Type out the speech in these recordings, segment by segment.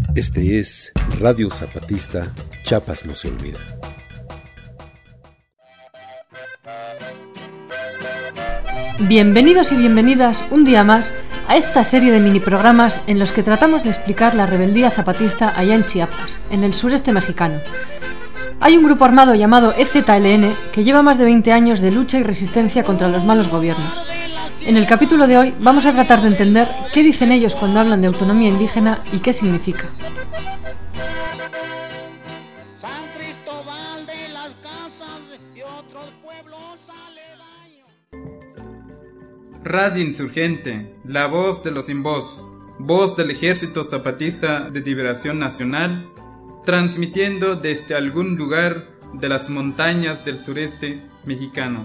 Este es Radio Zapatista, Chiapas no se olvida. Bienvenidos y bienvenidas un día más a esta serie de mini programas en los que tratamos de explicar la rebeldía zapatista allá en Chiapas, en el sureste mexicano. Hay un grupo armado llamado EZLN que lleva más de 20 años de lucha y resistencia contra los malos gobiernos. En el capítulo de hoy vamos a tratar de entender qué dicen ellos cuando hablan de autonomía indígena y qué significa. San Cristóbal de las Casas y otros pueblos aledaños. Radio Insurgente, la voz de los sin voz, voz del Ejército Zapatista de Liberación Nacional, transmitiendo desde algún lugar de las montañas del sureste mexicano.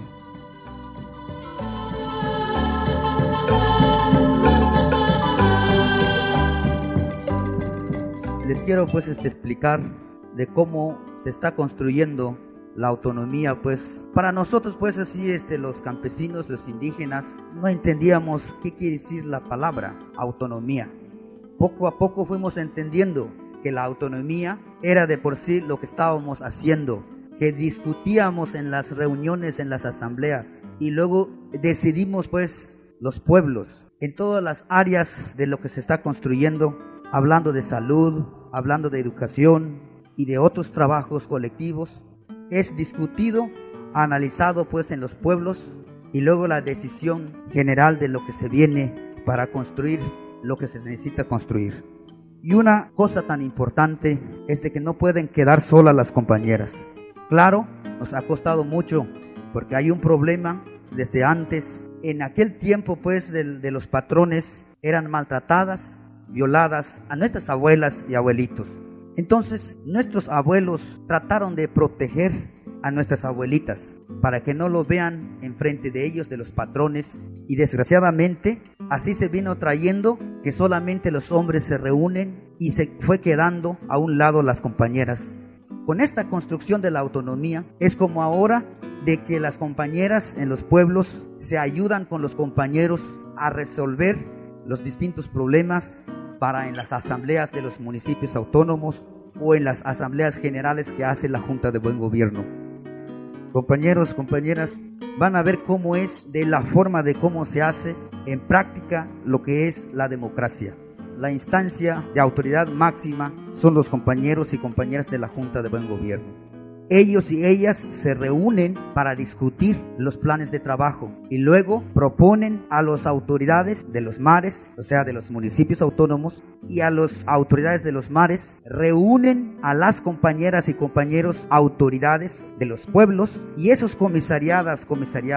Les quiero explicar de cómo se está construyendo la autonomía, para nosotros así los campesinos, los indígenas, no entendíamos qué quiere decir la palabra autonomía. Poco a poco fuimos entendiendo que la autonomía era de por sí lo que estábamos haciendo, que discutíamos en las reuniones, en las asambleas, y luego decidimos los pueblos, en todas las áreas de lo que se está construyendo, hablando de salud, hablando de educación y de otros trabajos colectivos, es discutido, analizado en los pueblos, y luego la decisión general de lo que se viene para construir lo que se necesita construir. Y una cosa tan importante es de que no pueden quedar solas las compañeras. Claro, nos ha costado mucho porque hay un problema desde antes. En aquel tiempo de los patrones eran maltratadas, violadas a nuestras abuelas y abuelitos. Entonces nuestros abuelos trataron de proteger a nuestras abuelitas para que no lo vean enfrente de ellos, de los patrones, y desgraciadamente así se vino trayendo que solamente los hombres se reúnen y se fue quedando a un lado las compañeras. Con esta construcción de la autonomía es como ahora de que las compañeras en los pueblos se ayudan con los compañeros a resolver los distintos problemas para en las asambleas de los municipios autónomos o en las asambleas generales que hace la Junta de Buen Gobierno. Compañeros, compañeras, van a ver cómo es de la forma de cómo se hace en práctica lo que es la democracia. La instancia de autoridad máxima son los compañeros y compañeras de la Junta de Buen Gobierno. Ellos y ellas se reúnen para discutir los planes de trabajo y luego proponen a las autoridades de los mares, o sea, de los municipios autónomos, y a las autoridades de los mares reúnen a las compañeras y compañeros autoridades de los pueblos, y esos comisariados,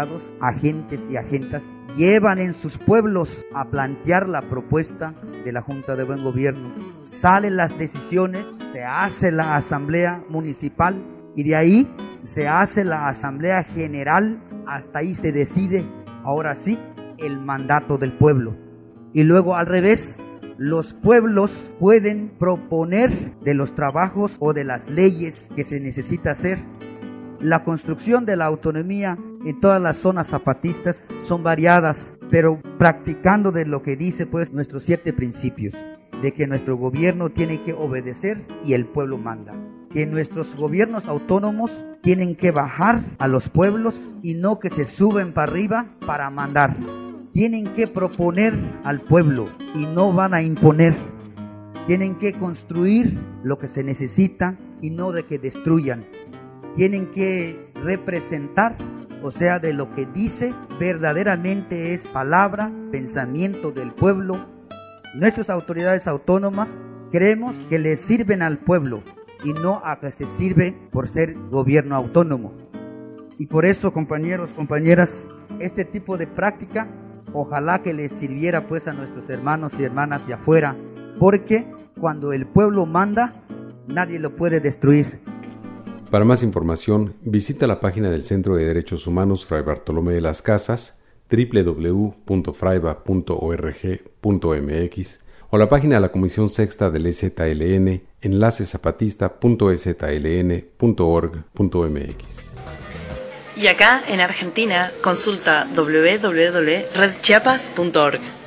agentes y agentas llevan en sus pueblos a plantear la propuesta de la Junta de Buen Gobierno. Salen las decisiones, se hace la asamblea municipal y de ahí se hace la asamblea general, hasta ahí se decide, ahora sí, el mandato del pueblo. Y luego al revés, los pueblos pueden proponer de los trabajos o de las leyes que se necesita hacer. La construcción de la autonomía en todas las zonas zapatistas son variadas, pero practicando de lo que dice nuestros 7 principios, de que nuestro gobierno tiene que obedecer y el pueblo manda, que nuestros gobiernos autónomos tienen que bajar a los pueblos y no que se suben para arriba para mandar. Tienen que proponer al pueblo y no van a imponer. Tienen que construir lo que se necesita y no de que destruyan. Tienen que representar, o sea, de lo que dice verdaderamente es palabra, pensamiento del pueblo. Nuestras autoridades autónomas creemos que le sirven al pueblo y no a que se sirve por ser gobierno autónomo. Y por eso, compañeros, compañeras, este tipo de práctica ojalá que les sirviera a nuestros hermanos y hermanas de afuera, porque cuando el pueblo manda, nadie lo puede destruir. Para más información, visita la página del Centro de Derechos Humanos Fray Bartolomé de las Casas, www.fraiba.org.mx, o la página de la Comisión Sexta del EZLN, enlacezapatista.ezln.org.mx. Y acá, en Argentina, consulta www.redchiapas.org.